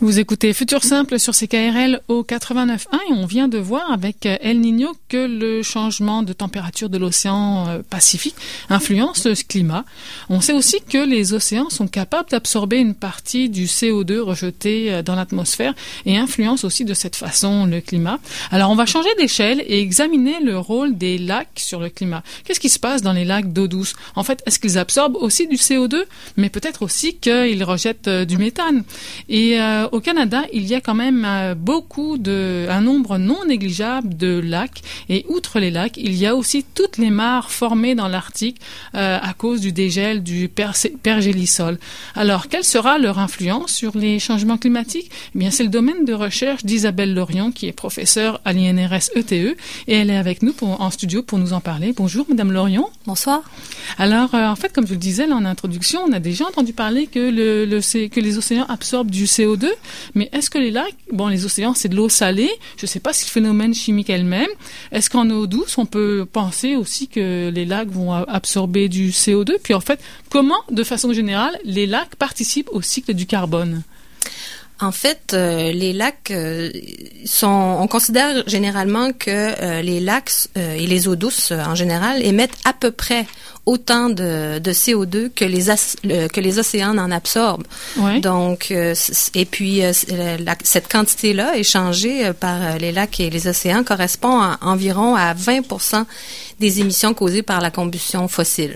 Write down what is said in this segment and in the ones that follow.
Vous écoutez Futur Simple sur CKRL au 89.1 et on vient de voir avec El Niño que le changement de température de l'océan Pacifique influence le climat. On sait aussi que les océans sont capables d'absorber une partie du CO2 rejeté dans l'atmosphère et influencent aussi de cette façon le climat. Alors on va changer d'échelle et examiner le rôle des lacs sur le climat. Qu'est-ce qui se passe dans les lacs d'eau douce? En fait, est-ce qu'ils absorbent aussi du CO2? Mais peut-être aussi qu'ils rejettent du méthane. Et au Canada, il y a quand même un nombre non négligeable de lacs. Et outre les lacs, il y a aussi toutes les mares formées dans l'Arctique à cause du dégel du pergélisol. Alors, quelle sera leur influence sur les changements climatiques? Eh bien, c'est le domaine de recherche d'Isabelle Lorion, qui est professeure à l'INRS ETE, et elle est avec nous en studio pour nous en parler. Bonjour, Madame Lorion. Bonsoir. Alors, en fait, comme je le disais là, en introduction, on a déjà entendu parler que que les océans absorbent du CO2, mais est-ce que les lacs, les océans, c'est de l'eau salée, je ne sais pas si le phénomène chimique elle-même, est-ce qu'en eau douce, on peut penser aussi que les lacs vont absorber du CO2? Puis en fait, comment, de façon générale, les lacs participent au cycle du carbone? En fait, les lacs on considère généralement que les lacs et les eaux douces en général émettent à peu près autant de CO2 que les océans en absorbent. Ouais. Donc, et puis cette quantité-là échangée par les lacs et les océans correspond environ à 20% des émissions causées par la combustion fossile.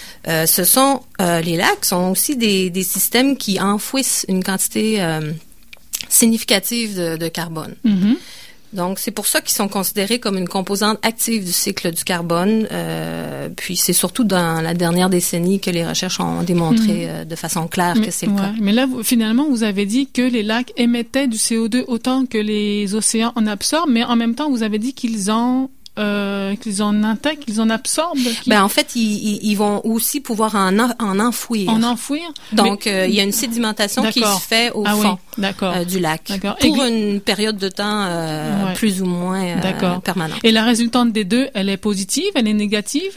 Les lacs sont aussi des systèmes qui enfouissent une quantité significative de carbone. Mm-hmm. Donc, c'est pour ça qu'ils sont considérés comme une composante active du cycle du carbone. Puis, c'est surtout dans la dernière décennie que les recherches ont démontré de façon claire que c'est le cas. Mais là, finalement, vous avez dit que les lacs émettaient du CO2 autant que les océans en absorbent, mais en même temps, vous avez dit qu'ils en intègrent, qu'ils en absorbent? En fait, ils vont aussi pouvoir en enfouir. En enfouir? Donc, il y a une sédimentation qui se fait au fond du lac. D'accord. Pour une période de temps plus ou moins permanente. Et la résultante des deux, elle est positive, elle est négative?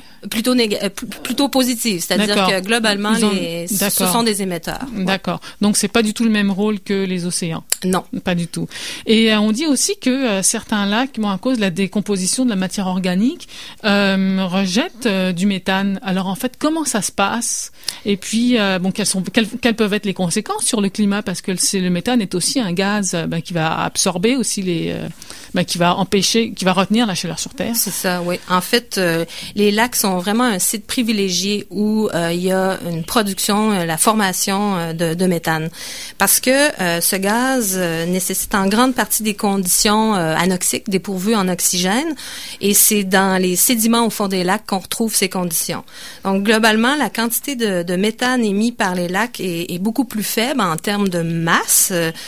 Plutôt positive, c'est-à-dire que globalement, ce sont des émetteurs. D'accord. Donc, c'est pas du tout le même rôle que les océans? Non. Pas du tout. Et on dit aussi que certains lacs, à cause de la décomposition de la matière organique, rejettent du méthane. Alors, en fait, comment ça se passe? Et puis, quelles peuvent être les conséquences sur le climat? Parce que le méthane est aussi un gaz qui va absorber aussi qui va retenir la chaleur sur Terre. C'est ça, oui. En fait, les lacs sont vraiment un site privilégié où il y a une production, la formation de méthane. Parce que ce gaz nécessite en grande partie des conditions anoxiques, dépourvues en oxygène, et c'est dans les sédiments au fond des lacs qu'on retrouve ces conditions. Donc, globalement, la quantité de méthane émise par les lacs est beaucoup plus faible en termes de masse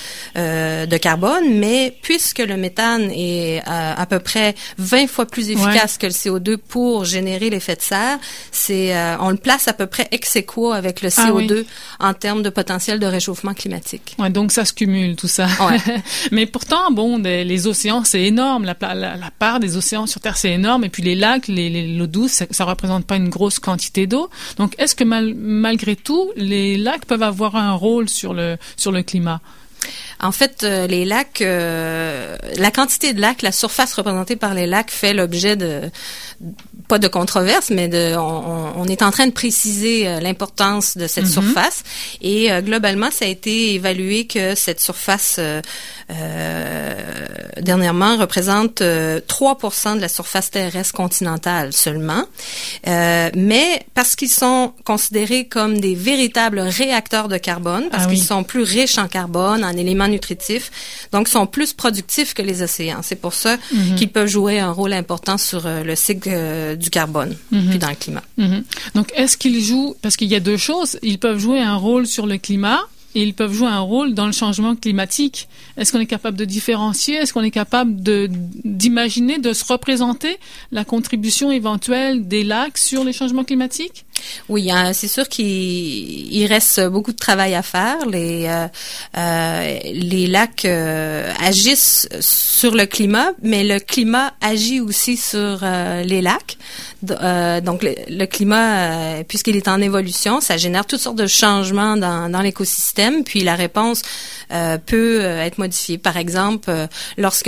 de carbone, mais puisque le méthane est à peu près 20 fois plus efficace que le CO2 pour générer l'effet de serre, on le place à peu près ex aequo avec le CO2 en termes de potentiel de réchauffement climatique. Ouais, donc ça se cumule tout ça. Ouais. Mais pourtant, les océans, c'est énorme. La part des océans sur Terre, c'est énorme. Et puis les lacs, l'eau douce, ça représente pas une grosse quantité d'eau. Donc, est-ce que malgré tout, les lacs peuvent avoir un rôle sur le climat? En fait, les lacs, la quantité de lacs, la surface représentée par les lacs fait l'objet pas de controverse, mais on est en train de préciser l'importance de cette surface. Et globalement, ça a été évalué que cette surface, dernièrement, représente 3% de la surface terrestre continentale seulement. Mais parce qu'ils sont considérés comme des véritables réacteurs de carbone, parce qu'ils sont plus riches en carbone, en éléments nutritifs, donc sont plus productifs que les océans. C'est pour ça qu'ils peuvent jouer un rôle important sur le cycle du carbone, puis dans le climat. Donc, est-ce qu'ils jouent, parce qu'il y a deux choses, ils peuvent jouer un rôle sur le climat et ils peuvent jouer un rôle dans le changement climatique. Est-ce qu'on est capable de différencier? Est-ce qu'on est capable d'imaginer, de se représenter la contribution éventuelle des lacs sur les changements climatiques? Oui, c'est sûr qu'il reste beaucoup de travail à faire. Les lacs agissent sur le climat, mais le climat agit aussi sur les lacs. Donc le climat, puisqu'il est en évolution, ça génère toutes sortes de changements dans l'écosystème. Puis la réponse peut être modifiée. Par exemple, lorsque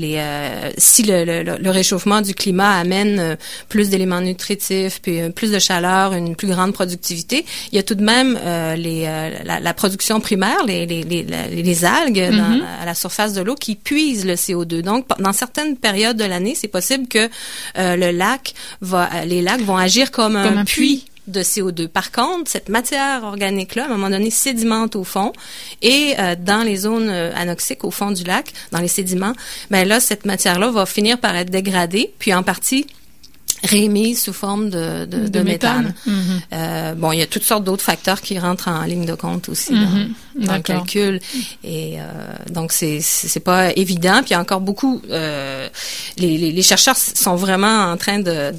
si le réchauffement du climat amène plus d'éléments nutritifs, puis plus de chaleur, une plus grande productivité, il y a tout de même la production primaire, les algues à la surface de l'eau qui puisent le CO2. Donc, dans certaines périodes de l'année, c'est possible que les lacs vont agir comme un puits de CO2. Par contre, cette matière organique-là, à un moment donné, sédimente au fond et dans les zones anoxiques au fond du lac, dans les sédiments, ben là, cette matière-là va finir par être dégradée, puis en partie réémise sous forme de méthane. Bon, il y a toutes sortes d'autres facteurs qui rentrent en ligne de compte aussi dans le calcul. Et donc, c'est pas évident. Puis il y a encore beaucoup... les chercheurs sont vraiment en train de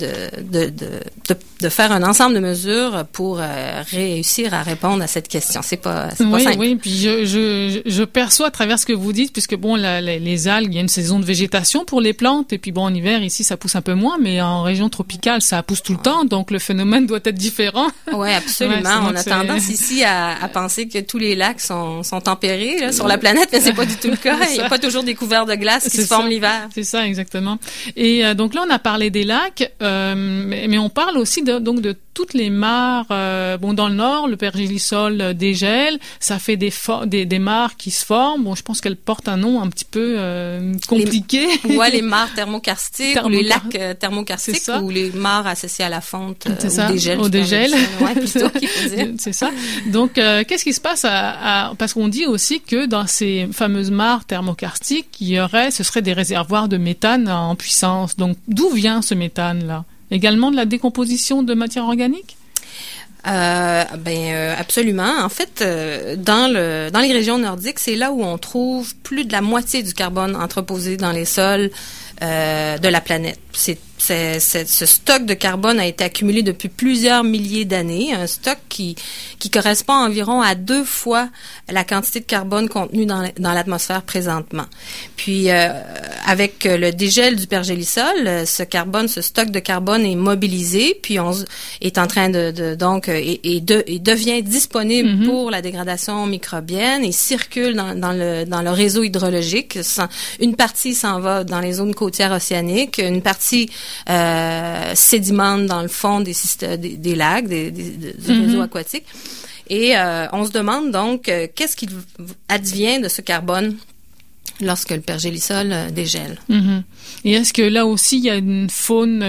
faire un ensemble de mesures pour réussir à répondre à cette question. C'est pas simple. Oui, puis je perçois à travers ce que vous dites, puisque bon, les algues, il y a une saison de végétation pour les plantes, et puis bon, en hiver, ici, ça pousse un peu moins, mais en région tropicale, ça pousse tout le temps, donc le phénomène doit être différent. Oui, absolument. On a tendance ici à penser que tous les lacs sont tempérés là, sur la planète, mais c'est pas du tout le cas. Il n'y a pas toujours des couverts de glace qui se forment l'hiver. C'est ça, exactement. Et donc là, on a parlé des lacs, mais on parle aussi donc de toutes les mares. Bon, dans le nord, le pergélisol dégèle, ça fait des mares qui se forment. Bon, je pense qu'elles portent un nom un petit peu compliqué. Les mares thermokarstiques ou les lacs thermokarstiques ou les mares associées à la fonte au dégel. Ouais, plutôt qu'il faut dire. C'est ça. Donc, qu'est-ce qui se passe parce qu'on dit aussi que dans ces fameuses mares thermokarstiques, ce serait des réservoirs de méthane en puissance. Donc, d'où vient ce méthane-là? Également de la décomposition de matière organique? Absolument. En fait, dans les régions nordiques, c'est là où on trouve plus de la moitié du carbone entreposé dans les sols de la planète. Ce stock de carbone a été accumulé depuis plusieurs milliers d'années, un stock qui correspond environ à 2 fois la quantité de carbone contenue dans l'atmosphère présentement. Puis, avec le dégel du pergélisol, ce stock de carbone est mobilisé, puis on est en train et devient disponible pour la dégradation microbienne et circule dans le réseau hydrologique. Une partie s'en va dans les zones côtières océaniques, une partie sédimente dans le fond des lacs, du réseau aquatique. Et on se demande donc qu'est-ce qu'il advient de ce carbone lorsque le pergélisol dégèle. Et est-ce que là aussi il y a une faune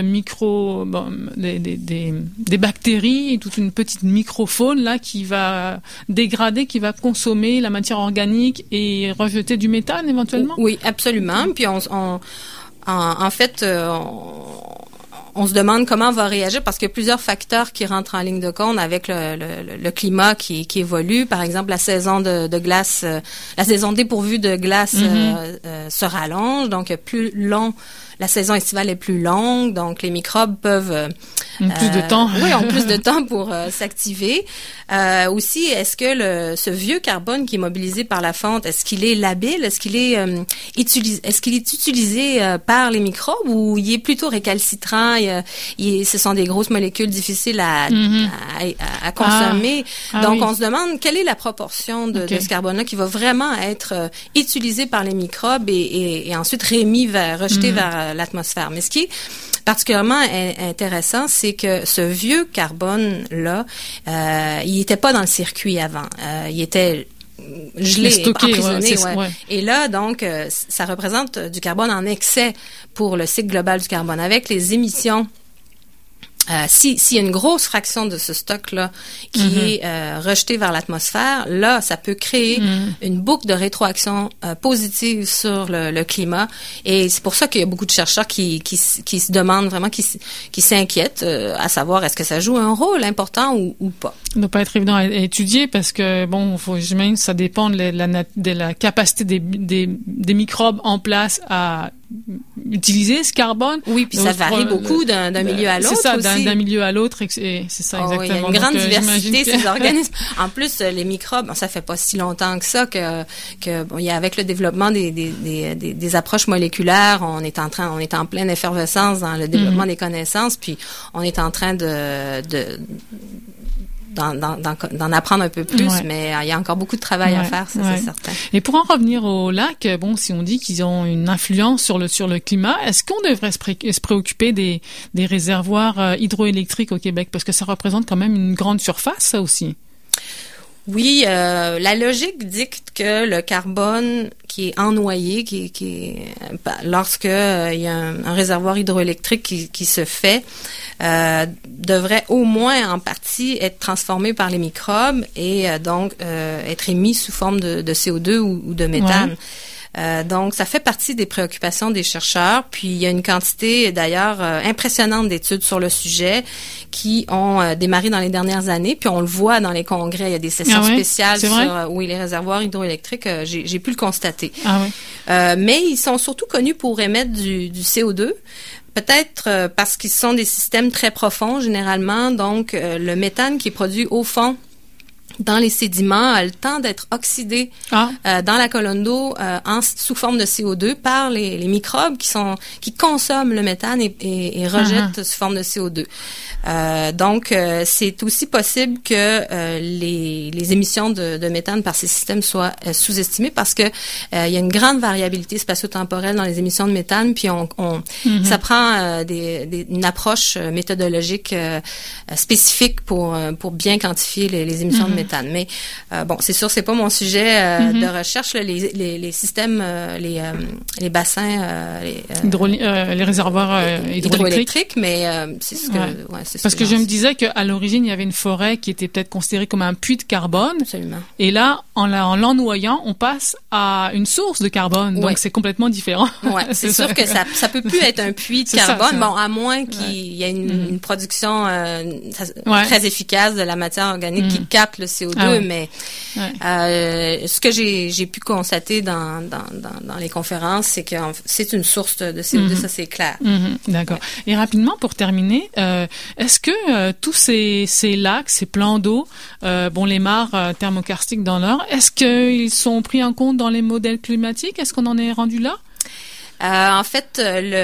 des bactéries et toute une petite microfaune là qui va dégrader, qui va consommer la matière organique et rejeter du méthane éventuellement? Oui, absolument. Puis en fait, on se demande comment on va réagir parce qu'il y a plusieurs facteurs qui rentrent en ligne de compte avec le climat qui évolue. Par exemple, la saison de glace, la saison dépourvue de glace se rallonge, donc plus long. La saison estivale est plus longue, donc les microbes peuvent plus de temps. Oui, ont plus de temps pour s'activer. Aussi, est-ce que ce vieux carbone qui est mobilisé par la fonte, est-ce qu'il est labile, est-ce qu'il est utilisé par les microbes ou il est plutôt récalcitrant? Ce sont des grosses molécules difficiles à consommer. Donc, on se demande quelle est la proportion de ce carbone-là qui va vraiment être utilisé par les microbes et ensuite rejeté vers l'atmosphère. Mais ce qui est particulièrement intéressant, c'est que ce vieux carbone-là, il n'était pas dans le circuit avant. Il était gelé, stocké, emprisonné. Et là, donc, ça représente du carbone en excès pour le cycle global du carbone. Avec les émissions, s'il y a une grosse fraction de ce stock-là qui est rejeté vers l'atmosphère, là, ça peut créer une boucle de rétroaction positive sur le climat. Et c'est pour ça qu'il y a beaucoup de chercheurs qui se demandent vraiment, qui s'inquiètent à savoir est-ce que ça joue un rôle important ou pas. Ça ne doit pas être évident à étudier parce que, bon, j'imagine que ça dépend de la capacité des microbes en place à utiliser ce carbone. Oui, puis ça varie beaucoup d'un milieu à l'autre. C'est ça, aussi. d'un milieu à l'autre, et c'est ça exactement. Il y a une grande diversité ces organismes. En plus, les microbes, ça fait pas si longtemps que ça que il y a avec le développement des approches moléculaires, on est en pleine effervescence dans le développement des connaissances, puis on est en train d'en apprendre un peu plus, mais il y a encore beaucoup de travail à faire, ça c'est certain. Et pour en revenir au lac, bon, si on dit qu'ils ont une influence sur le climat, est-ce qu'on devrait se préoccuper des réservoirs hydroélectriques au Québec, parce que ça représente quand même une grande surface, ça aussi? Oui, la logique dicte que le carbone qui est ennoyé, lorsque il y a un réservoir hydroélectrique qui se fait, devrait au moins en partie être transformé par les microbes et donc être émis sous forme de CO2 ou de méthane. Ouais. Donc, ça fait partie des préoccupations des chercheurs. Puis, il y a une quantité, d'ailleurs, impressionnante d'études sur le sujet qui ont démarré dans les dernières années. Puis, on le voit dans les congrès. Il y a des sessions spéciales sur les réservoirs hydroélectriques. J'ai pu le constater. Mais ils sont surtout connus pour émettre du CO2. Peut-être parce qu'ils sont des systèmes très profonds, généralement. Donc, le méthane qui est produit au fond dans les sédiments a le temps d'être oxydé dans la colonne d'eau sous forme de CO2 par les microbes qui consomment le méthane et rejettent sous forme de CO2. Donc, c'est aussi possible que les émissions de méthane par ces systèmes soient sous-estimées parce que il y a une grande variabilité spatio-temporelle dans les émissions de méthane, puis ça prend une approche méthodologique spécifique pour bien quantifier les émissions de méthane. Mais bon, c'est sûr, c'est pas mon sujet de recherche. Là, les systèmes, les bassins, les réservoirs hydroélectriques, mais c'est ce que. Parce que je me disais qu'à l'origine, il y avait une forêt qui était peut-être considérée comme un puits de carbone. Absolument. Et là, en l'ennoyant, on passe à une source de carbone. Donc, c'est complètement différent. Ouais, c'est sûr que ça peut plus être un puits de carbone. Bon, à moins qu'il y ait une production très efficace de la matière organique qui capte le CO2, mais ce que j'ai pu constater dans les conférences, c'est que c'est une source de CO2, ça c'est clair. D'accord. Et rapidement, pour terminer, est-ce que tous ces lacs, ces plans d'eau, les mares thermokarstiques dans l'Or, est-ce qu'ils sont pris en compte dans les modèles climatiques? Est-ce qu'on en est rendu là? En fait,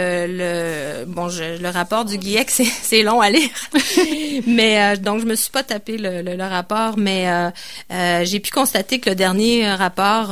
le rapport du GIEC, c'est long à lire. Mais donc je me suis pas tapé le rapport, mais j'ai pu constater que le dernier rapport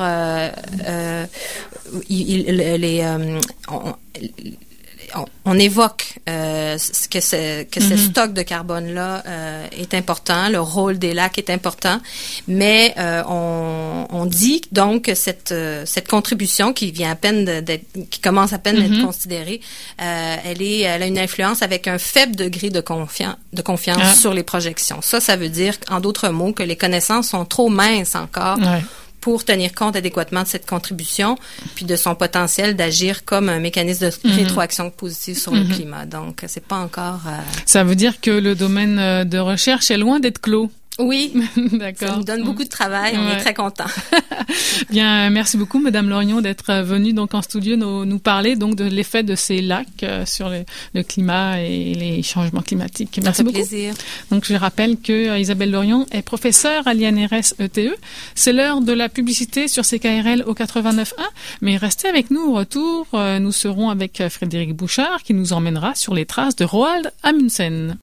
on évoque que ce stock de carbone-là est important, le rôle des lacs est important, mais on dit donc que cette contribution qui vient à peine qui commence à peine d'être considérée, elle a une influence avec un faible degré de confiance sur les projections. Ça veut dire, en d'autres mots, que les connaissances sont trop minces encore pour tenir compte adéquatement de cette contribution, puis de son potentiel d'agir comme un mécanisme de rétroaction positive sur le climat. Donc, c'est pas encore... Ça veut dire que le domaine de recherche est loin d'être clos. Oui, d'accord. Ça nous donne beaucoup de travail, on est très contents. Bien, merci beaucoup, Madame Lorion, d'être venue donc en studio nous parler donc de l'effet de ces lacs sur le climat et les changements climatiques. Merci beaucoup. Ça fait plaisir. Donc, je rappelle que Isabelle Lorion est professeure à l'INRS ETE. C'est l'heure de la publicité sur CKRL au 89.1, mais restez avec nous au retour. Nous serons avec Frédéric Bouchard qui nous emmènera sur les traces de Roald Amundsen.